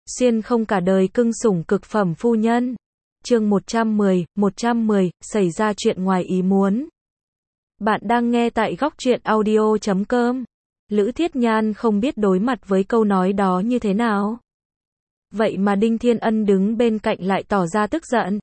Xuyên không cả đời cưng sủng cực phẩm phu nhân. Chương 110, xảy ra chuyện ngoài ý muốn. Bạn đang nghe tại góc truyện audio.com. Lữ Thiết Nhan không biết đối mặt với câu nói đó như thế nào. Vậy mà Đinh Thiên Ân đứng bên cạnh lại tỏ ra tức giận.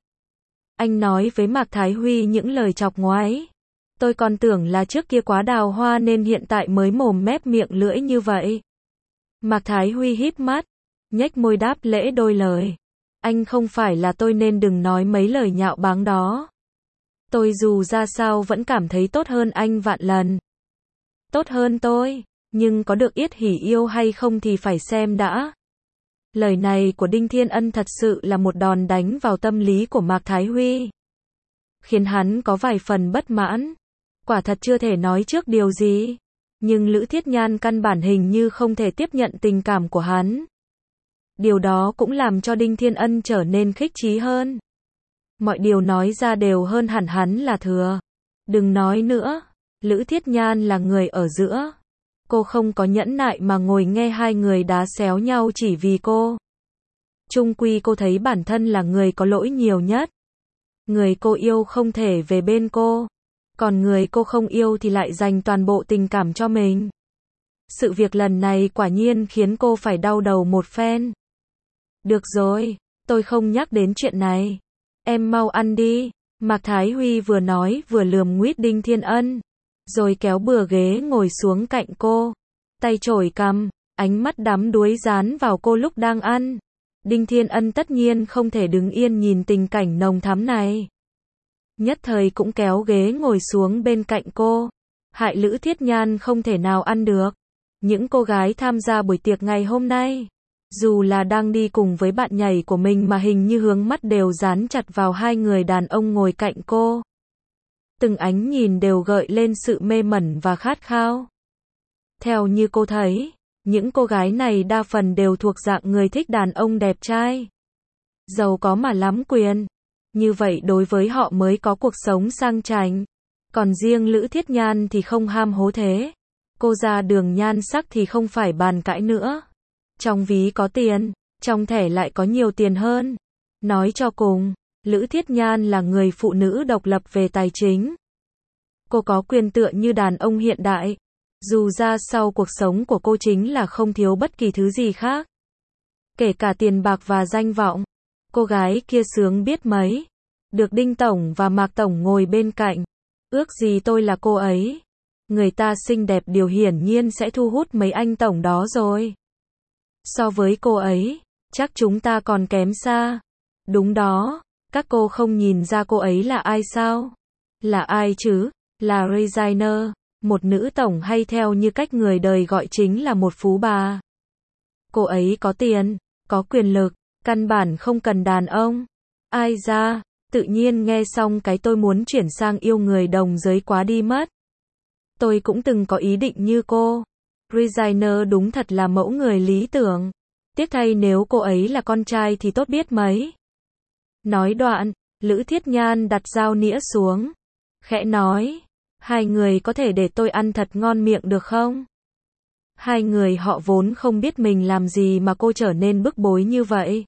Anh nói với Mạc Thái Huy những lời chọc ngoáy. Tôi còn tưởng là trước kia quá đào hoa nên hiện tại mới mồm mép miệng lưỡi như vậy. Mạc Thái Huy híp mắt, nhếch môi đáp lễ đôi lời. Anh không phải là tôi nên đừng nói mấy lời nhạo báng đó. Tôi dù ra sao vẫn cảm thấy tốt hơn anh vạn lần. Tốt hơn tôi, nhưng có được yết hỉ yêu hay không thì phải xem đã. Lời này của Đinh Thiên Ân thật sự là một đòn đánh vào tâm lý của Mạc Thái Huy. Khiến hắn có vài phần bất mãn. Quả thật chưa thể nói trước điều gì. Nhưng Lữ Thiết Nhan căn bản hình như không thể tiếp nhận tình cảm của hắn. Điều đó cũng làm cho Đinh Thiên Ân trở nên khích trí hơn. Mọi điều nói ra đều hơn hẳn hắn là thừa. Đừng nói nữa. Lữ Thiết Nhan là người ở giữa. Cô không có nhẫn nại mà ngồi nghe hai người đá xéo nhau chỉ vì cô. Chung quy cô thấy bản thân là người có lỗi nhiều nhất. Người cô yêu không thể về bên cô. Còn người cô không yêu thì lại dành toàn bộ tình cảm cho mình. Sự việc lần này quả nhiên khiến cô phải đau đầu một phen. Được rồi, tôi không nhắc đến chuyện này. Em mau ăn đi. Mạc Thái Huy vừa nói vừa lườm nguýt Đinh Thiên Ân. Rồi kéo bừa ghế ngồi xuống cạnh cô. Tay chổi cằm, ánh mắt đắm đuối dán vào cô lúc đang ăn. Đinh Thiên Ân tất nhiên không thể đứng yên nhìn tình cảnh nồng thắm này. Nhất thời cũng kéo ghế ngồi xuống bên cạnh cô. Hại Lữ Thiết Nhan không thể nào ăn được. Những cô gái tham gia buổi tiệc ngày hôm nay, dù là đang đi cùng với bạn nhảy của mình mà hình như hướng mắt đều dán chặt vào hai người đàn ông ngồi cạnh cô. Từng ánh nhìn đều gợi lên sự mê mẩn và khát khao. Theo như cô thấy, những cô gái này đa phần đều thuộc dạng người thích đàn ông đẹp trai, giàu có mà lắm quyền. Như vậy đối với họ mới có cuộc sống sang chảnh. Còn riêng Lữ Thiết Nhan thì không ham hố thế. Cô ra đường nhan sắc thì không phải bàn cãi nữa. Trong ví có tiền, trong thẻ lại có nhiều tiền hơn. Nói cho cùng, Lữ Thiết Nhan là người phụ nữ độc lập về tài chính. Cô có quyền tựa như đàn ông hiện đại. Dù ra sau cuộc sống của cô chính là không thiếu bất kỳ thứ gì khác. Kể cả tiền bạc và danh vọng. Cô gái kia sướng biết mấy. Được Đinh Tổng và Mạc Tổng ngồi bên cạnh. Ước gì tôi là cô ấy. Người ta xinh đẹp điều hiển nhiên sẽ thu hút mấy anh Tổng đó rồi. So với cô ấy, chắc chúng ta còn kém xa. Đúng đó, các cô không nhìn ra cô ấy là ai sao? Là ai chứ? Là Regina, một nữ tổng hay theo như cách người đời gọi chính là một phú bà. Cô ấy có tiền, có quyền lực, căn bản không cần đàn ông. Ai ra, tự nhiên nghe xong cái tôi muốn chuyển sang yêu người đồng giới quá đi mất. Tôi cũng từng có ý định như cô. Regina đúng thật là mẫu người lý tưởng. Tiếc thay nếu cô ấy là con trai thì tốt biết mấy. Nói đoạn, Lữ Thiết Nhan đặt dao nĩa xuống. Khẽ nói, hai người có thể để tôi ăn thật ngon miệng được không? Hai người họ vốn không biết mình làm gì mà cô trở nên bức bối như vậy.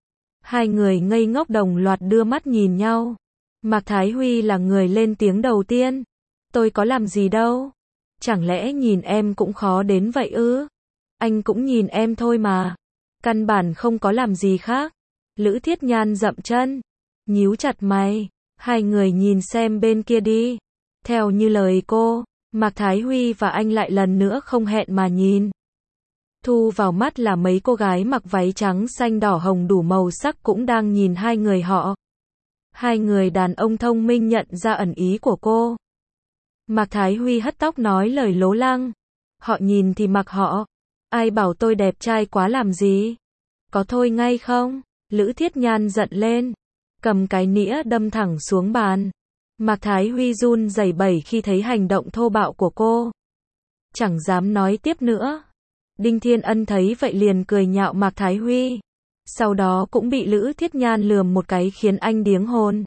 Hai người ngây ngốc đồng loạt đưa mắt nhìn nhau. Mạc Thái Huy là người lên tiếng đầu tiên. Tôi có làm gì đâu. Chẳng lẽ nhìn em cũng khó đến vậy ư? Anh cũng nhìn em thôi mà. Căn bản không có làm gì khác. Lữ Thiết Nhan dậm chân, nhíu chặt mày. Hai người nhìn xem bên kia đi. Theo như lời cô, Mạc Thái Huy và anh lại lần nữa không hẹn mà nhìn. Thu vào mắt là mấy cô gái mặc váy trắng xanh đỏ hồng đủ màu sắc cũng đang nhìn hai người họ. Hai người đàn ông thông minh nhận ra ẩn ý của cô. Mạc Thái Huy hất tóc nói lời lố lăng. Họ nhìn thì mặc họ. Ai bảo tôi đẹp trai quá làm gì? Có thôi ngay không? Lữ Thiết Nhan giận lên. Cầm cái nĩa đâm thẳng xuống bàn. Mạc Thái Huy run rẩy bẩy khi thấy hành động thô bạo của cô. Chẳng dám nói tiếp nữa. Đinh Thiên Ân thấy vậy liền cười nhạo Mạc Thái Huy. Sau đó cũng bị Lữ Thiết Nhan lườm một cái khiến anh điếng hồn.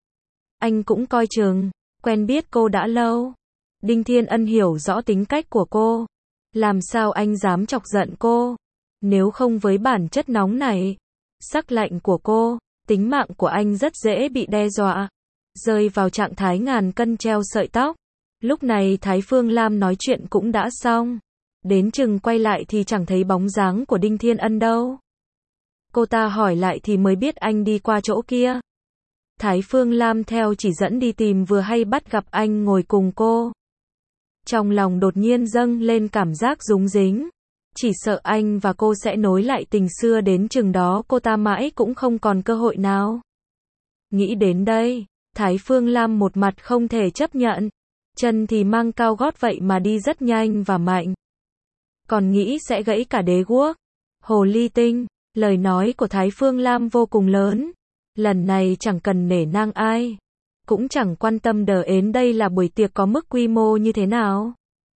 Anh cũng coi chừng, quen biết cô đã lâu. Đinh Thiên Ân hiểu rõ tính cách của cô. Làm sao anh dám chọc giận cô? Nếu không với bản chất nóng này, sắc lạnh của cô, tính mạng của anh rất dễ bị đe dọa, rơi vào trạng thái ngàn cân treo sợi tóc. Lúc này Thái Phương Lam nói chuyện cũng đã xong. Đến chừng quay lại thì chẳng thấy bóng dáng của Đinh Thiên Ân đâu. Cô ta hỏi lại thì mới biết anh đi qua chỗ kia. Thái Phương Lam theo chỉ dẫn đi tìm vừa hay bắt gặp anh ngồi cùng cô. Trong lòng đột nhiên dâng lên cảm giác rúng dính. Chỉ sợ anh và cô sẽ nối lại tình xưa, đến chừng đó cô ta mãi cũng không còn cơ hội nào. Nghĩ đến đây, Thái Phương Lam một mặt không thể chấp nhận. Chân thì mang cao gót vậy mà đi rất nhanh và mạnh. Còn nghĩ sẽ gãy cả đế guốc. Hồ ly tinh, lời nói của Thái Phương Lam vô cùng lớn. Lần này chẳng cần nể nang ai. Cũng chẳng quan tâm đờ ến đây là buổi tiệc có mức quy mô như thế nào.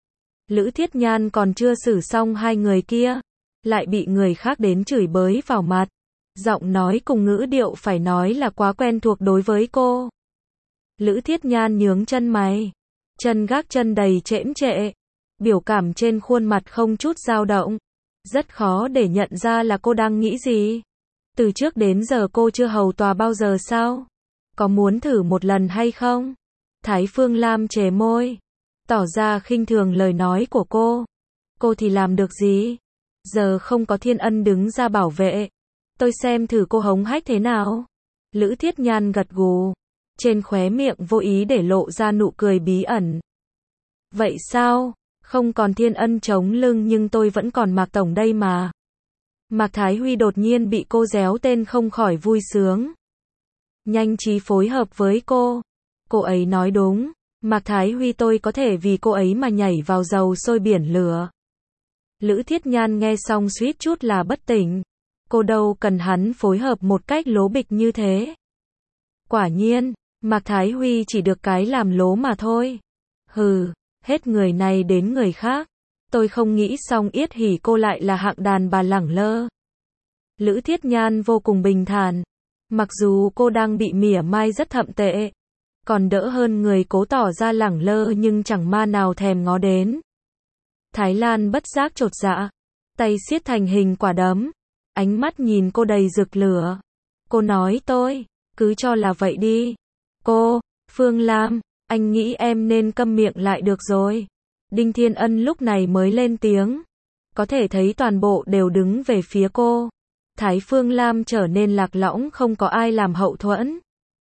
Lữ Thiết Nhan còn chưa xử xong hai người kia, lại bị người khác đến chửi bới vào mặt. Giọng nói cùng ngữ điệu phải nói là quá quen thuộc đối với cô. Lữ Thiết Nhan nhướng chân mày, chân gác chân đầy chễm trệ, biểu cảm trên khuôn mặt không chút dao động. Rất khó để nhận ra là cô đang nghĩ gì. Từ trước đến giờ cô chưa hầu tòa bao giờ sao? Có muốn thử một lần hay không? Thái Phương Lam chề môi, tỏ ra khinh thường lời nói của cô. Cô thì làm được gì? Giờ không có Thiên Ân đứng ra bảo vệ. Tôi xem thử cô hống hách thế nào. Lữ Thiết Nhan gật gù, trên khóe miệng vô ý để lộ ra nụ cười bí ẩn. Vậy sao? Không còn Thiên Ân chống lưng nhưng tôi vẫn còn Mạc Tổng đây mà. Mạc Thái Huy đột nhiên bị cô réo tên không khỏi vui sướng. Nhanh trí phối hợp với cô. Cô ấy nói đúng. Mạc Thái Huy tôi có thể vì cô ấy mà nhảy vào dầu sôi biển lửa. Lữ Thiết Nhan nghe xong suýt chút là bất tỉnh. Cô đâu cần hắn phối hợp một cách lố bịch như thế. Quả nhiên, Mạc Thái Huy chỉ được cái làm lố mà thôi. Hừ, hết người này đến người khác. Tôi không nghĩ xong Yết Hỉ cô lại là hạng đàn bà lẳng lơ. Lữ Thiết Nhan vô cùng bình thản. Mặc dù cô đang bị mỉa mai rất thậm tệ, còn đỡ hơn người cố tỏ ra lẳng lơ nhưng chẳng ma nào thèm ngó đến. Thái Lan bất giác chột dạ, tay siết thành hình quả đấm, ánh mắt nhìn cô đầy rực lửa. Cô nói tôi, cứ cho là vậy đi. Cô, Phương Lam, anh nghĩ em nên câm miệng lại được rồi. Đinh Thiên Ân lúc này mới lên tiếng. Có thể thấy toàn bộ đều đứng về phía cô. Thái Phương Lam trở nên lạc lõng, không có ai làm hậu thuẫn.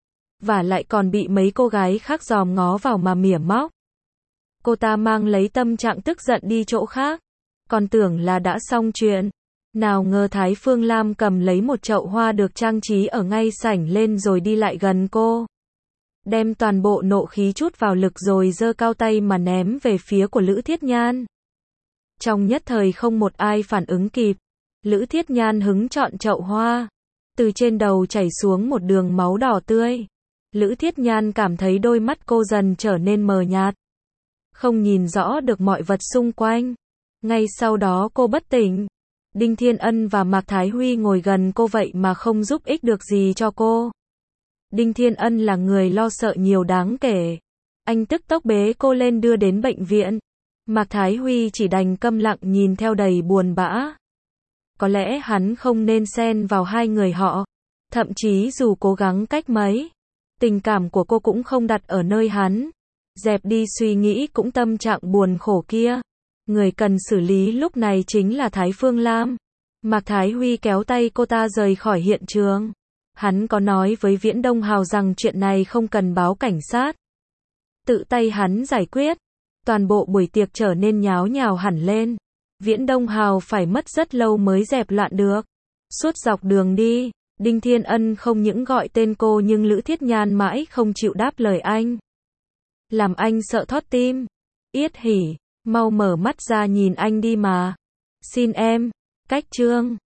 Và lại còn bị mấy cô gái khác dòm ngó vào mà mỉa móc. Cô ta mang lấy tâm trạng tức giận đi chỗ khác. Còn tưởng là đã xong chuyện. Nào ngờ Thái Phương Lam cầm lấy một chậu hoa được trang trí ở ngay sảnh lên rồi đi lại gần cô. Đem toàn bộ nộ khí chút vào lực rồi giơ cao tay mà ném về phía của Lữ Thiết Nhan. Trong nhất thời không một ai phản ứng kịp. Lữ Thiết Nhan hứng chọn chậu hoa. Từ trên đầu chảy xuống một đường máu đỏ tươi. Lữ Thiết Nhan cảm thấy đôi mắt cô dần trở nên mờ nhạt. Không nhìn rõ được mọi vật xung quanh. Ngay sau đó cô bất tỉnh. Đinh Thiên Ân và Mạc Thái Huy ngồi gần cô vậy mà không giúp ích được gì cho cô. Đinh Thiên Ân là người lo sợ nhiều đáng kể. Anh tức tốc bế cô lên đưa đến bệnh viện. Mạc Thái Huy chỉ đành câm lặng nhìn theo đầy buồn bã. Có lẽ hắn không nên xen vào hai người họ. Thậm chí dù cố gắng cách mấy, tình cảm của cô cũng không đặt ở nơi hắn. Dẹp đi suy nghĩ cũng tâm trạng buồn khổ kia. Người cần xử lý lúc này chính là Thái Phương Lam. Mạc Thái Huy kéo tay cô ta rời khỏi hiện trường. Hắn có nói với Viễn Đông Hào rằng chuyện này không cần báo cảnh sát. Tự tay hắn giải quyết. Toàn bộ buổi tiệc trở nên nháo nhào hẳn lên. Viễn Đông Hào phải mất rất lâu mới dẹp loạn được. Suốt dọc đường đi, Đinh Thiên Ân không những gọi tên cô nhưng Lữ Thiết Nhan mãi không chịu đáp lời anh. Làm anh sợ thót tim. Yết Hỉ, mau mở mắt ra nhìn anh đi mà. Xin em, cách chương.